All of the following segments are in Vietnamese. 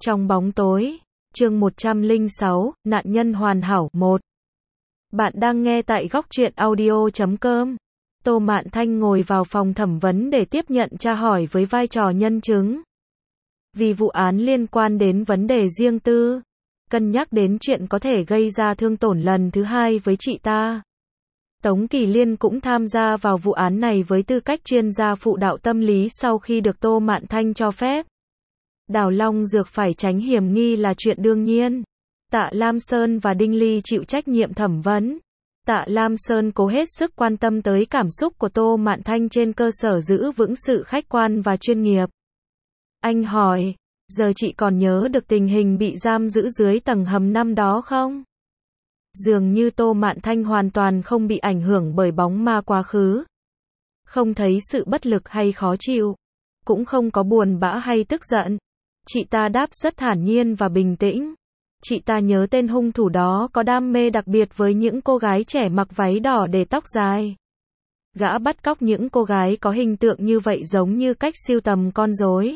Trong bóng tối, chương 106, nạn nhân hoàn hảo 1. Bạn đang nghe tại góc truyện audio.com. Tô Mạn Thanh ngồi vào phòng thẩm vấn để tiếp nhận tra hỏi với vai trò nhân chứng. Vì vụ án liên quan đến vấn đề riêng tư, cân nhắc đến chuyện có thể gây ra thương tổn lần thứ hai với chị ta. Tống Kỳ Liên cũng tham gia vào vụ án này với tư cách chuyên gia phụ đạo tâm lý sau khi được Tô Mạn Thanh cho phép. Đào Long Dược phải tránh hiểm nghi là chuyện đương nhiên. Tạ Lam Sơn và Đinh Ly chịu trách nhiệm thẩm vấn. Tạ Lam Sơn cố hết sức quan tâm tới cảm xúc của Tô Mạn Thanh trên cơ sở giữ vững sự khách quan và chuyên nghiệp. Anh hỏi, giờ chị còn nhớ được tình hình bị giam giữ dưới tầng hầm năm đó không? Dường như Tô Mạn Thanh hoàn toàn không bị ảnh hưởng bởi bóng ma quá khứ. Không thấy sự bất lực hay khó chịu. Cũng không có buồn bã hay tức giận. Chị ta đáp rất thản nhiên và bình tĩnh. Chị ta nhớ tên hung thủ đó có đam mê đặc biệt với những cô gái trẻ mặc váy đỏ để tóc dài. Gã bắt cóc những cô gái có hình tượng như vậy giống như cách sưu tầm con rối.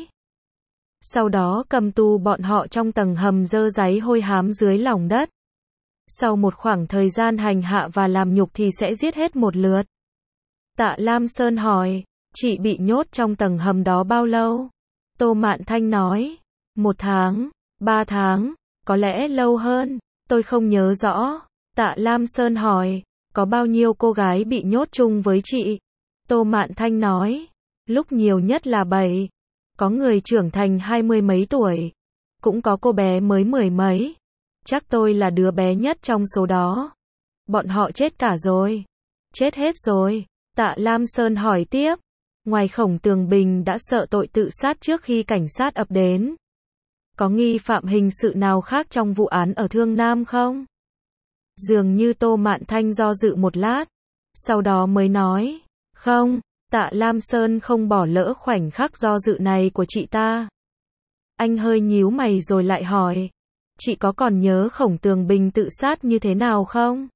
Sau đó cầm tù bọn họ trong tầng hầm dơ dáy hôi hám dưới lòng đất. Sau một khoảng thời gian hành hạ và làm nhục thì sẽ giết hết một lượt. Tạ Lam Sơn hỏi, chị bị nhốt trong tầng hầm đó bao lâu? Tô Mạn Thanh nói, 1 tháng, 3 tháng, có lẽ lâu hơn, tôi không nhớ rõ. Tạ Lam Sơn hỏi, có bao nhiêu cô gái bị nhốt chung với chị? Tô Mạn Thanh nói, lúc nhiều nhất là 7. Có người trưởng thành 20 mấy tuổi, cũng có cô bé mới 10 mấy. Chắc tôi là đứa bé nhất trong số đó. Bọn họ chết cả rồi. Chết hết rồi. Tạ Lam Sơn hỏi tiếp. Ngoài Khổng Tường Bình đã sợ tội tự sát trước khi cảnh sát ập đến. Có nghi phạm hình sự nào khác trong vụ án ở Thương Nam không? Dường như Tô Mạn Thanh do dự một lát. Sau đó mới nói. Không, Tạ Lam Sơn không bỏ lỡ khoảnh khắc do dự này của chị ta. Anh hơi nhíu mày rồi lại hỏi. Chị có còn nhớ Khổng Tường Bình tự sát như thế nào không?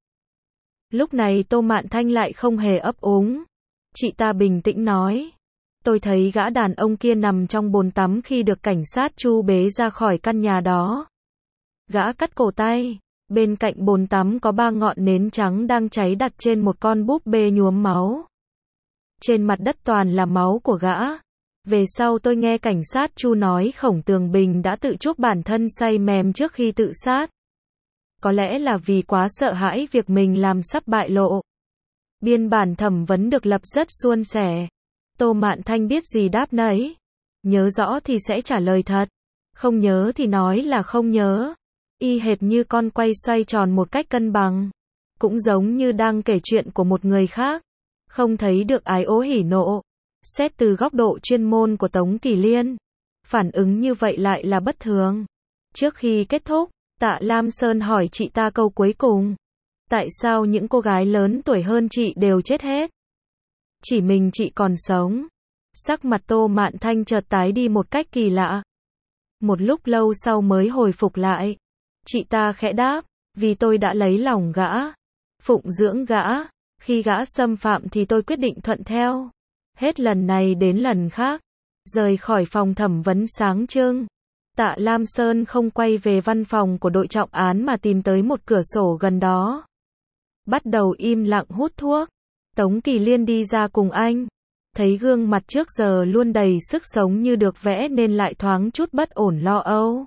Lúc này Tô Mạn Thanh lại không hề ấp úng. Chị ta bình tĩnh nói. Tôi thấy gã đàn ông kia nằm trong bồn tắm khi được cảnh sát Chu bế ra khỏi căn nhà đó. Gã cắt cổ tay. Bên cạnh bồn tắm có 3 ngọn nến trắng đang cháy đặt trên một con búp bê nhuốm máu. Trên mặt đất toàn là máu của gã. Về sau tôi nghe cảnh sát Chu nói Khổng Tường Bình đã tự chuốc bản thân say mềm trước khi tự sát. Có lẽ là vì quá sợ hãi việc mình làm sắp bại lộ. Biên bản thẩm vấn được lập rất suôn sẻ. Tô Mạn Thanh biết gì đáp nấy. Nhớ rõ thì sẽ trả lời thật. Không nhớ thì nói là không nhớ. Y hệt như con quay xoay tròn một cách cân bằng. Cũng giống như đang kể chuyện của một người khác. Không thấy được ái ố hỉ nộ. Xét từ góc độ chuyên môn của Tống Kỳ Liên, phản ứng như vậy lại là bất thường. Trước khi kết thúc, Tạ Lam Sơn hỏi chị ta câu cuối cùng. Tại sao những cô gái lớn tuổi hơn chị đều chết hết? Chỉ mình chị còn sống. Sắc mặt Tô Mạn Thanh chợt tái đi một cách kỳ lạ. Một lúc lâu sau mới hồi phục lại. Chị ta khẽ đáp, vì tôi đã lấy lòng gã, phụng dưỡng gã. Khi gã xâm phạm thì tôi quyết định thuận theo. Hết lần này đến lần khác. Rời khỏi phòng thẩm vấn sáng trưng. Tạ Lam Sơn không quay về văn phòng của đội trọng án mà tìm tới một cửa sổ gần đó. Bắt đầu im lặng hút thuốc. Tống Kỳ Liên đi ra cùng anh. Thấy gương mặt trước giờ luôn đầy sức sống như được vẽ nên lại thoáng chút bất ổn lo âu.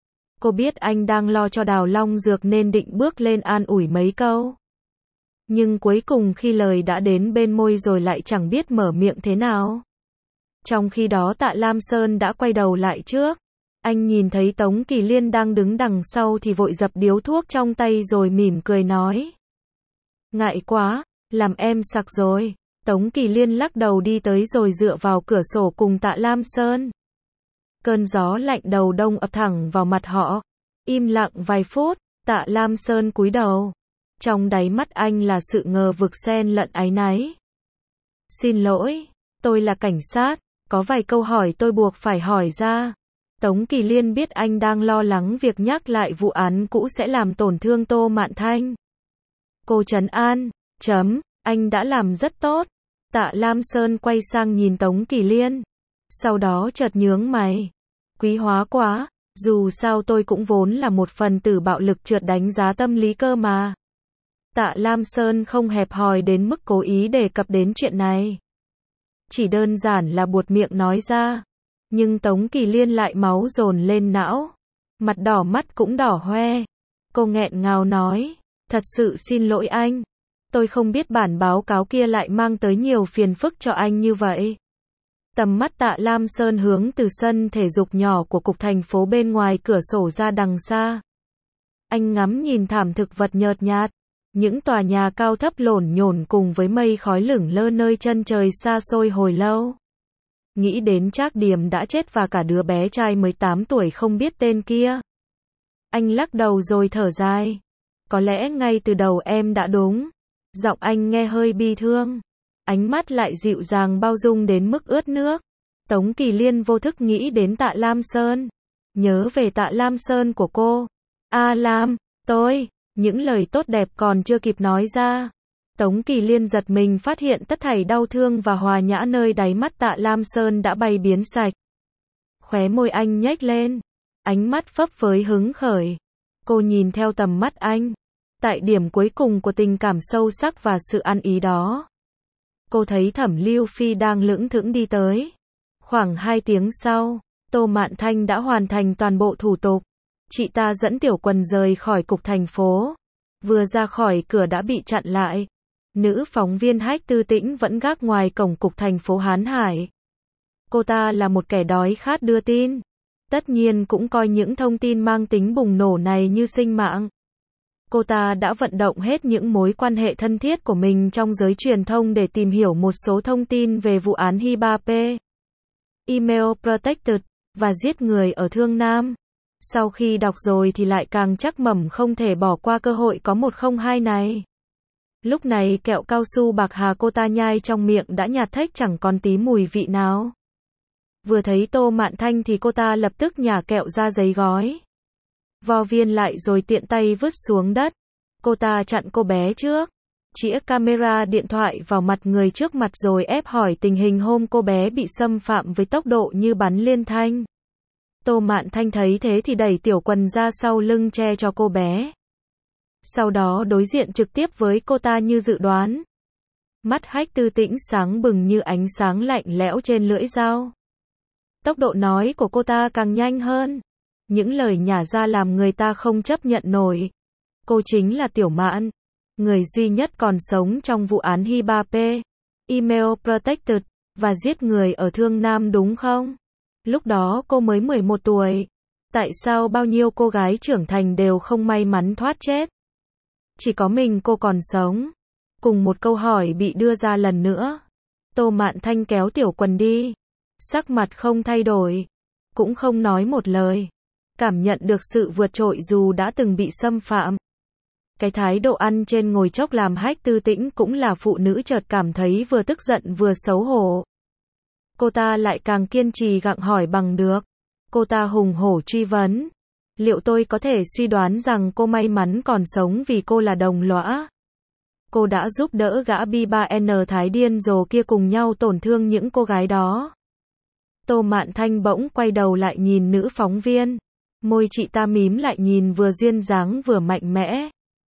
Cô biết anh đang lo cho Đào Long Dược nên định bước lên an ủi mấy câu. Nhưng cuối cùng khi lời đã đến bên môi rồi lại chẳng biết mở miệng thế nào. Trong khi đó Tạ Lam Sơn đã quay đầu lại trước. Anh nhìn thấy Tống Kỳ Liên đang đứng đằng sau thì vội dập điếu thuốc trong tay rồi mỉm cười nói. Ngại quá, làm em sặc rồi. Tống Kỳ Liên lắc đầu đi tới rồi dựa vào cửa sổ cùng Tạ Lam Sơn. Cơn gió lạnh đầu đông ập thẳng vào mặt họ. Im lặng vài phút, Tạ Lam Sơn cúi đầu. Trong đáy mắt anh là sự ngờ vực xen lẫn áy náy. Xin lỗi, tôi là cảnh sát, có vài câu hỏi tôi buộc phải hỏi ra. Tống Kỳ Liên biết anh đang lo lắng việc nhắc lại vụ án cũ sẽ làm tổn thương Tô Mạn Thanh. Cô trấn an, anh đã làm rất tốt. Tạ Lam Sơn quay sang nhìn Tống Kỳ Liên. Sau đó chợt nhướng mày. Quý hóa quá, Dù sao tôi cũng vốn là một phần tử bạo lực trượt đánh giá tâm lý cơ mà. Tạ Lam Sơn không hẹp hòi đến mức cố ý đề cập đến chuyện này. Chỉ đơn giản là buột miệng nói ra. Nhưng Tống Kỳ Liên lại máu dồn lên não. Mặt đỏ mắt cũng đỏ hoe. Cô nghẹn ngào nói, thật sự xin lỗi anh. Tôi không biết bản báo cáo kia lại mang tới nhiều phiền phức cho anh như vậy. Tầm mắt Tạ Lam Sơn hướng từ sân thể dục nhỏ của cục thành phố bên ngoài cửa sổ ra đằng xa. Anh ngắm nhìn thảm thực vật nhợt nhạt. Những tòa nhà cao thấp lổn nhổn cùng với mây khói lửng lơ nơi chân trời xa xôi hồi lâu. Nghĩ đến Trác Điểm đã chết và cả đứa bé trai 18 tuổi không biết tên kia. Anh lắc đầu rồi thở dài. Có lẽ ngay từ đầu em đã đúng. Giọng anh nghe hơi bi thương. Ánh mắt lại dịu dàng bao dung đến mức ướt nước. Tống Kỳ Liên vô thức nghĩ đến Tạ Lam Sơn. Nhớ về Tạ Lam Sơn của cô. A Lam, tôi. Những lời tốt đẹp còn chưa kịp nói ra. Tống Kỳ Liên giật mình phát hiện tất thảy đau thương và hòa nhã nơi đáy mắt Tạ Lam Sơn đã bay biến sạch. Khóe môi anh nhếch lên. Ánh mắt phấp phới hứng khởi. Cô nhìn theo tầm mắt anh. Tại điểm cuối cùng của tình cảm sâu sắc và sự ăn ý đó. Cô thấy Thẩm Lưu Phi đang lững thững đi tới. Khoảng 2 tiếng sau, Tô Mạn Thanh đã hoàn thành toàn bộ thủ tục. Chị ta dẫn Tiểu Quần rời khỏi cục thành phố. Vừa ra khỏi cửa đã bị chặn lại. Nữ phóng viên Hách Tư Tĩnh vẫn gác ngoài cổng cục thành phố Hán Hải. Cô ta là một kẻ đói khát đưa tin. Tất nhiên cũng coi những thông tin mang tính bùng nổ này như sinh mạng. Cô ta đã vận động hết những mối quan hệ thân thiết của mình trong giới truyền thông để tìm hiểu một số thông tin về vụ án Hiba P. Email Protected và giết người ở Thương Nam. Sau khi đọc rồi thì lại càng chắc mẩm không thể bỏ qua cơ hội có 102 này. Lúc này kẹo cao su bạc hà cô ta nhai trong miệng đã nhạt thếch chẳng còn tí mùi vị nào. Vừa thấy Tô Mạn Thanh thì cô ta lập tức nhả kẹo ra giấy gói. Vo viên lại rồi tiện tay vứt xuống đất. Cô ta chặn cô bé trước. Chĩa camera điện thoại vào mặt người trước mặt rồi ép hỏi tình hình hôm cô bé bị xâm phạm với tốc độ như bắn liên thanh. Tô Mạn Thanh thấy thế thì đẩy Tiểu Quần ra sau lưng che cho cô bé. Sau đó đối diện trực tiếp với cô ta như dự đoán. Mắt Hách Tư Tĩnh sáng bừng như ánh sáng lạnh lẽo trên lưỡi dao. Tốc độ nói của cô ta càng nhanh hơn. Những lời nhả ra làm người ta không chấp nhận nổi. Cô chính là Tiểu Mạn, người duy nhất còn sống trong vụ án Hiba P. Email Protected và giết người ở Thương Nam đúng không? Lúc đó cô mới 11 tuổi. Tại sao bao nhiêu cô gái trưởng thành đều không may mắn thoát chết? Chỉ có mình cô còn sống. Cùng một câu hỏi bị đưa ra lần nữa. Tô Mạn Thanh kéo Tiểu Quần đi. Sắc mặt không thay đổi. Cũng không nói một lời. Cảm nhận được sự vượt trội dù đã từng bị xâm phạm. Cái thái độ ăn trên ngồi chốc làm Hách Tư Tĩnh cũng là phụ nữ chợt cảm thấy vừa tức giận vừa xấu hổ. Cô ta lại càng kiên trì gặng hỏi bằng được. Cô ta hùng hổ truy vấn. Liệu tôi có thể suy đoán rằng cô may mắn còn sống vì cô là đồng lõa? Cô đã giúp đỡ gã B3N thái điên rồ kia cùng nhau tổn thương những cô gái đó. Tô Mạn Thanh bỗng quay đầu lại nhìn nữ phóng viên. Môi chị ta mím lại nhìn vừa duyên dáng vừa mạnh mẽ.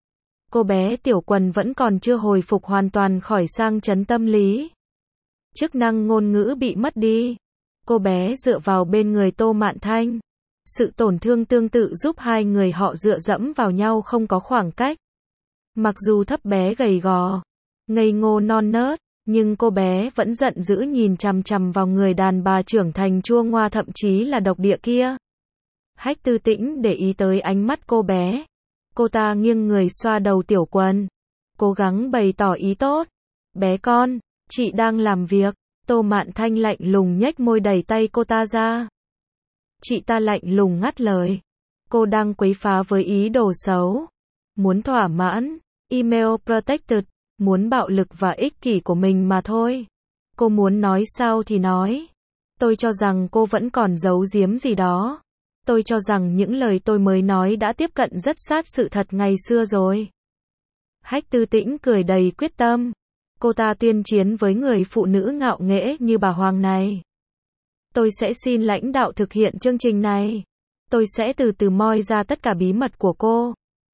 Cô bé Tiểu Quần vẫn còn chưa hồi phục hoàn toàn khỏi sang chấn tâm lý. Chức năng ngôn ngữ bị mất đi. Cô bé dựa vào bên người Tô Mạn Thanh. Sự tổn thương tương tự giúp hai người họ dựa dẫm vào nhau không có khoảng cách. Mặc dù thấp bé gầy gò, ngây ngô non nớt, nhưng cô bé vẫn giận dữ nhìn chằm chằm vào người đàn bà trưởng thành chua ngoa thậm chí là độc địa kia. Hách Tư Tĩnh để ý tới ánh mắt cô bé. Cô ta nghiêng người xoa đầu Tiểu Quần. Cố gắng bày tỏ ý tốt. Bé con, chị đang làm việc. Tô Mạn Thanh lạnh lùng nhếch môi đẩy tay cô ta ra. Chị ta lạnh lùng ngắt lời. Cô đang quấy phá với ý đồ xấu. Muốn thỏa mãn. Email Protected. Muốn bạo lực và ích kỷ của mình mà thôi. Cô muốn nói sao thì nói. Tôi cho rằng cô vẫn còn giấu giếm gì đó. Tôi cho rằng những lời tôi mới nói đã tiếp cận rất sát sự thật ngày xưa rồi. Hách Tư Tĩnh cười đầy quyết tâm. Cô ta tuyên chiến với người phụ nữ ngạo nghễ như bà Hoàng này. Tôi sẽ xin lãnh đạo thực hiện chương trình này. Tôi sẽ từ từ moi ra tất cả bí mật của cô.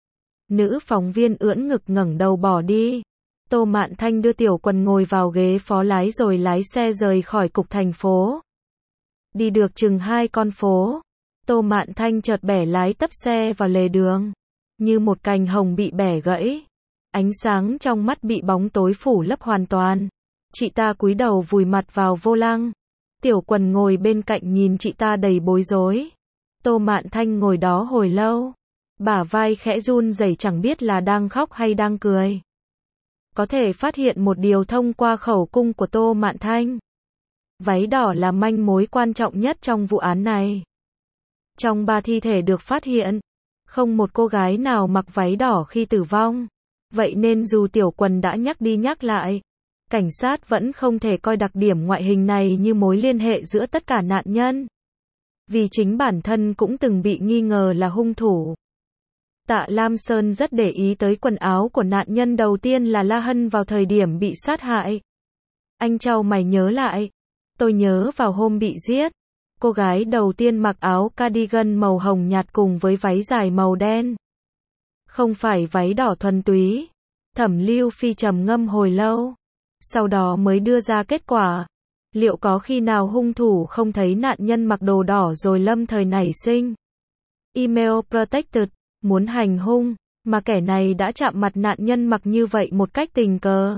Nữ phóng viên ưỡn ngực ngẩng đầu bỏ đi. Tô Mạn Thanh đưa Tiểu Quần ngồi vào ghế phó lái rồi lái xe rời khỏi cục thành phố. Đi được chừng 2 con phố, Tô Mạn Thanh chợt bẻ lái tấp xe vào lề đường. Như một cành hồng bị bẻ gãy. Ánh sáng trong mắt bị bóng tối phủ lấp hoàn toàn. Chị ta cúi đầu vùi mặt vào vô lăng. Tiểu Quần ngồi bên cạnh nhìn chị ta đầy bối rối. Tô Mạn Thanh ngồi đó hồi lâu. Bả vai khẽ run rẩy chẳng biết là đang khóc hay đang cười. Có thể phát hiện một điều thông qua khẩu cung của Tô Mạn Thanh. Váy đỏ là manh mối quan trọng nhất trong vụ án này. Trong 3 thi thể được phát hiện, không một cô gái nào mặc váy đỏ khi tử vong. Vậy nên dù Tiểu Quần đã nhắc đi nhắc lại, cảnh sát vẫn không thể coi đặc điểm ngoại hình này như mối liên hệ giữa tất cả nạn nhân. Vì chính bản thân cũng từng bị nghi ngờ là hung thủ. Tạ Lam Sơn rất để ý tới quần áo của nạn nhân đầu tiên là La Hân vào thời điểm bị sát hại. Anh chau mày nhớ lại. Tôi nhớ vào hôm bị giết, cô gái đầu tiên mặc áo cardigan màu hồng nhạt cùng với váy dài màu đen. Không phải váy đỏ thuần túy. Thẩm Lưu Phi trầm ngâm hồi lâu. Sau đó mới đưa ra kết quả. Liệu có khi nào hung thủ không thấy nạn nhân mặc đồ đỏ rồi lâm thời nảy sinh email protected, muốn hành hung, mà kẻ này đã chạm mặt nạn nhân mặc như vậy một cách tình cờ.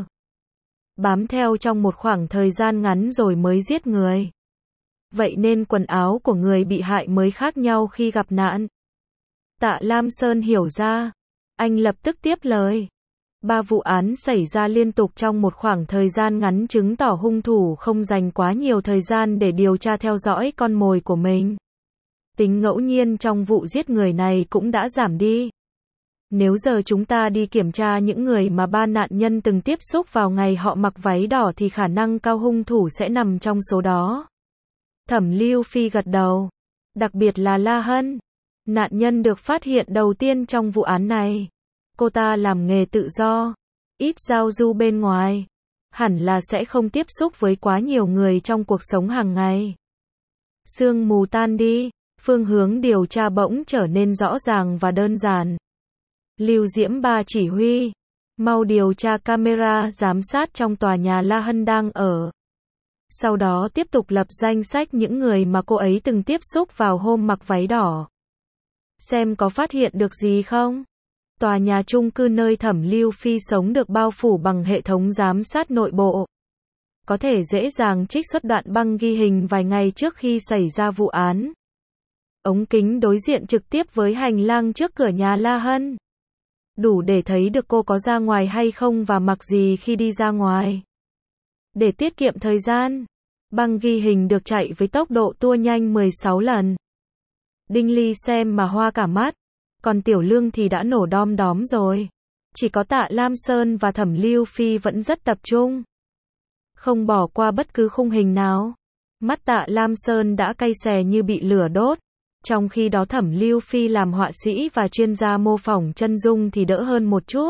Bám theo trong một khoảng thời gian ngắn rồi mới giết người. Vậy nên quần áo của người bị hại mới khác nhau khi gặp nạn. Tạ Lam Sơn hiểu ra. Anh lập tức tiếp lời. 3 vụ án xảy ra liên tục trong một khoảng thời gian ngắn chứng tỏ hung thủ không dành quá nhiều thời gian để điều tra theo dõi con mồi của mình. Tính ngẫu nhiên trong vụ giết người này cũng đã giảm đi. Nếu giờ chúng ta đi kiểm tra những người mà 3 nạn nhân từng tiếp xúc vào ngày họ mặc váy đỏ thì khả năng cao hung thủ sẽ nằm trong số đó. Thẩm Lưu Phi gật đầu. Đặc biệt là La Hân, nạn nhân được phát hiện đầu tiên trong vụ án này. Cô ta làm nghề tự do, ít giao du bên ngoài, hẳn là sẽ không tiếp xúc với quá nhiều người trong cuộc sống hàng ngày. Sương mù tan đi, phương hướng điều tra bỗng trở nên rõ ràng và đơn giản. Lưu Diễm Ba chỉ huy, mau điều tra camera giám sát trong tòa nhà La Hân đang ở. Sau đó tiếp tục lập danh sách những người mà cô ấy từng tiếp xúc vào hôm mặc váy đỏ. Xem có phát hiện được gì không? Tòa nhà chung cư nơi Thẩm Lưu Phi sống được bao phủ bằng hệ thống giám sát nội bộ. Có thể dễ dàng trích xuất đoạn băng ghi hình vài ngày trước khi xảy ra vụ án. Ống kính đối diện trực tiếp với hành lang trước cửa nhà La Hân. Đủ để thấy được cô có ra ngoài hay không và mặc gì khi đi ra ngoài. Để tiết kiệm thời gian, băng ghi hình được chạy với tốc độ tua nhanh 16 lần. Đinh Ly xem mà hoa cả mắt. Còn Tiểu Lương thì đã nổ đom đóm rồi. Chỉ có Tạ Lam Sơn và Thẩm Lưu Phi vẫn rất tập trung. Không bỏ qua bất cứ khung hình nào. Mắt Tạ Lam Sơn đã cay xè như bị lửa đốt. Trong khi đó Thẩm Lưu Phi làm họa sĩ và chuyên gia mô phỏng chân dung thì đỡ hơn một chút.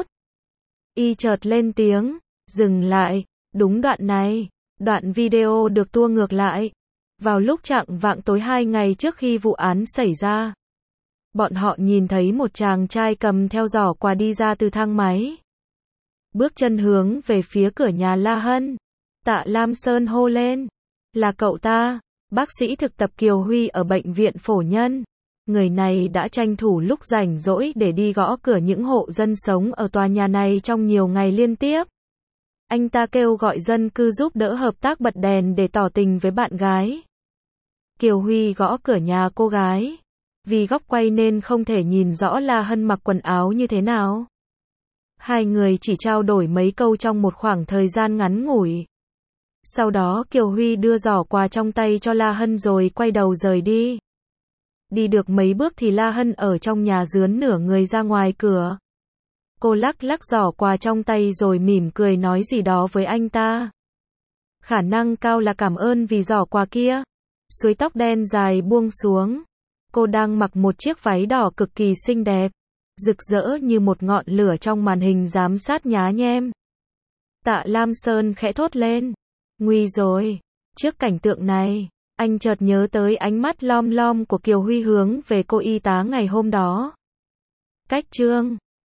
Y chợt lên tiếng, dừng lại, đúng đoạn này. Đoạn video được tua ngược lại. Vào lúc chạng vạng tối 2 ngày trước khi vụ án xảy ra. Bọn họ nhìn thấy một chàng trai cầm theo giỏ quà đi ra từ thang máy. Bước chân hướng về phía cửa nhà La Hân. Tạ Lam Sơn hô lên. Là cậu ta, bác sĩ thực tập Kiều Huy ở bệnh viện Phổ Nhân. Người này đã tranh thủ lúc rảnh rỗi để đi gõ cửa những hộ dân sống ở tòa nhà này trong nhiều ngày liên tiếp. Anh ta kêu gọi dân cư giúp đỡ hợp tác bật đèn để tỏ tình với bạn gái. Kiều Huy gõ cửa nhà cô gái. Vì góc quay nên không thể nhìn rõ La Hân mặc quần áo như thế nào. Hai người chỉ trao đổi mấy câu trong một khoảng thời gian ngắn ngủi. Sau đó Kiều Huy đưa giỏ quà trong tay cho La Hân rồi quay đầu rời đi. Đi được mấy bước thì La Hân ở trong nhà dướn nửa người ra ngoài cửa. Cô lắc lắc giỏ quà trong tay rồi mỉm cười nói gì đó với anh ta. Khả năng cao là cảm ơn vì giỏ quà kia. Suối tóc đen dài buông xuống. Cô đang mặc một chiếc váy đỏ cực kỳ xinh đẹp, rực rỡ như một ngọn lửa trong màn hình giám sát nhá nhem. Tạ Lam Sơn khẽ thốt lên. Nguy rồi. Trước cảnh tượng này, Anh chợt nhớ tới ánh mắt lom lom của Kiều Huy hướng về cô y tá ngày hôm đó. Cách chương